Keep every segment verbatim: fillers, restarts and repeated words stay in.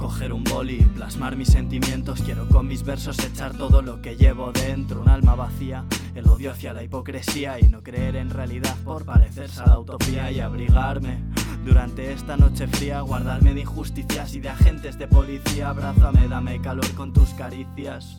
coger un boli, plasmar mis sentimientos. Quiero con mis versos echar todo lo que llevo dentro. Un alma vacía, el odio hacia la hipocresía y no creer en realidad por parecerse a la utopía. Y abrigarme durante esta noche fría, guardarme de injusticias y de agentes de policía. Abrázame, dame calor con tus caricias.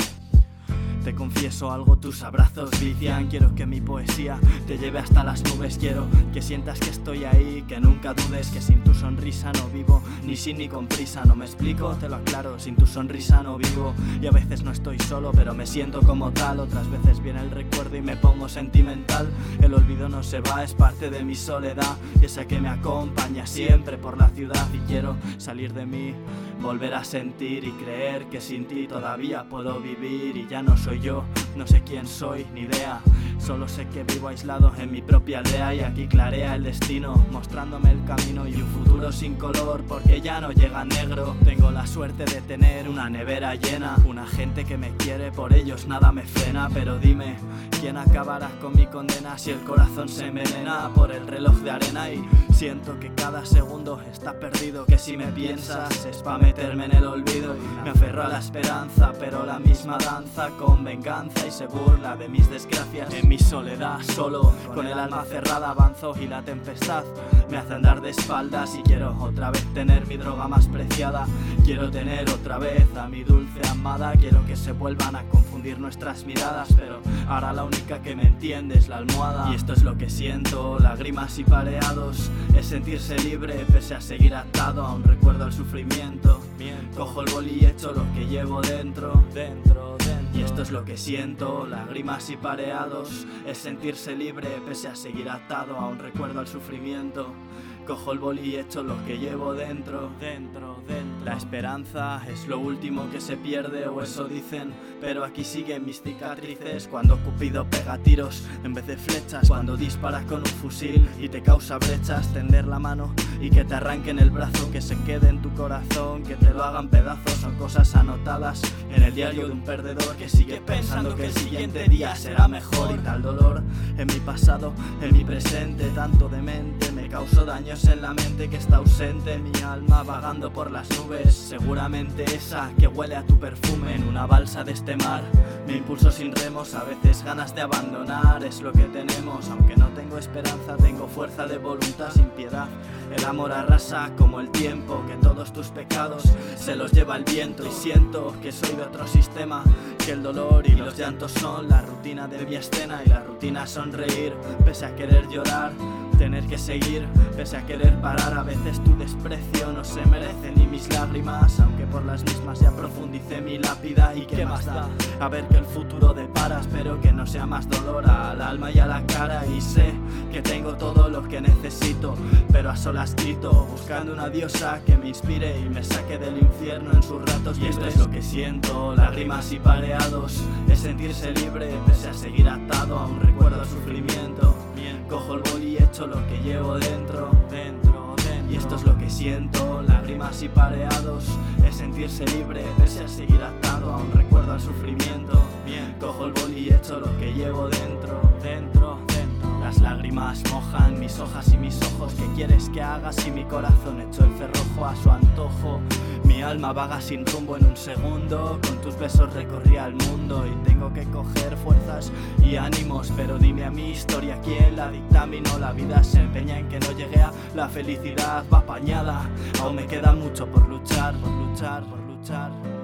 Te confieso algo, tus abrazos vician. Quiero que mi poesía te lleve hasta las nubes. Quiero que sientas que estoy ahí, que nunca dudes que sin tu sonrisa no vivo, ni sin ni con prisa. No me explico, te lo aclaro, sin tu sonrisa no vivo. Y a veces no estoy solo, pero me siento como tal. Otras veces viene el recuerdo y me pongo sentimental. El olvido no se va, es parte de mi soledad, y esa que me acompaña siempre por la ciudad. Y quiero salir de mí, volver a sentir y creer que sin ti todavía puedo vivir. Y ya no soy yo, no sé quién soy, ni idea. Solo sé que vivo aislado en mi propia aldea. Y aquí clarea el destino, mostrándome el camino y un futuro sin color, porque ya no llega negro. Tengo la suerte de tener una nevera llena, una gente que me quiere, por ellos nada me frena. Pero dime, ¿quién acabará con mi condena si el corazón se envenena por el reloj de arena? Y siento que cada segundo está perdido, que si me piensas es pa' meterme en el olvido. Y me aferro a la esperanza, pero la misma danza con venganza y se burla de mis desgracias. En mi soledad, solo, con el alma cerrada avanzo y la tempestad me hace andar de espaldas. Y quiero otra vez tener mi droga más preciada, quiero tener otra vez a mi dulce amada. Quiero que se vuelvan a confundir nuestras miradas, pero ahora la única que me entiende es la almohada. Y esto es lo que siento, lágrimas y pareados, es sentirse libre pese a seguir atado a un recuerdo al sufrimiento. Cojo el boli y echo lo que llevo dentro, dentro, dentro. Y esto es lo que siento, lágrimas y pareados, es sentirse libre pese a seguir atado a un recuerdo al sufrimiento. Cojo el boli y echo lo que llevo dentro, dentro, dentro. La esperanza es lo último que se pierde, o eso dicen, pero aquí siguen mis cicatrices. Cuando Cupido pega tiros en vez de flechas, cuando disparas con un fusil y te causa brechas. Tender la mano y que te arranquen el brazo, que se quede en tu corazón, que te lo hagan pedazos. Son cosas anotadas en el diario de un perdedor que sigue pensando que el siguiente día será mejor. Y tal dolor en mi pasado, en mi presente, tanto demente, me causó daños en la mente que está ausente. Mi alma vagando por las nubes, seguramente esa que huele a tu perfume en una balsa de este mar. Me impulso sin remos, a veces ganas de abandonar, es lo que tenemos. Aunque no tengo esperanza, tengo fuerza de voluntad sin piedad. El amor arrasa como el tiempo, que todos tus pecados se los lleva el viento. Y siento que soy de otro sistema, que el dolor y los llantos son la rutina de mi escena. Y la rutina es sonreír pese a querer llorar, tener que seguir pese a querer parar. A veces tu desprecio no se merece ni mis lágrimas, aunque por las mismas ya profundicé mi lápida. Y qué más da, a ver que el futuro depara. Espero que no sea más dolor al alma y a la cara. Y sé que tengo todo lo que necesito, pero a solas grito, buscando una diosa que me inspire y me saque del infierno en sus ratos. Y esto es lo que siento, lágrimas y pareados, es sentirse libre pese a seguir atado a un recuerdo al sufrimiento. Cojo el boli y echo lo que llevo dentro, dentro, dentro. Y esto es lo que siento, lágrimas y pareados, es sentirse libre pese a seguir atado a un recuerdo al sufrimiento. Cojo el boli y echo lo que llevo dentro, dentro, dentro. Las lágrimas mojan mis hojas y mis ojos. ¿Qué quieres que haga si mi corazón echó el cerrojo a su antojo? Mi alma vaga sin rumbo en un segundo, con tus besos recorría el mundo. Y tengo que coger fuerzas y ánimos, pero dime a mi historia, ¿quién la dictaminó? La vida se empeña en que no llegue a la felicidad, va apañada. Aún me queda mucho por luchar, por luchar, por luchar.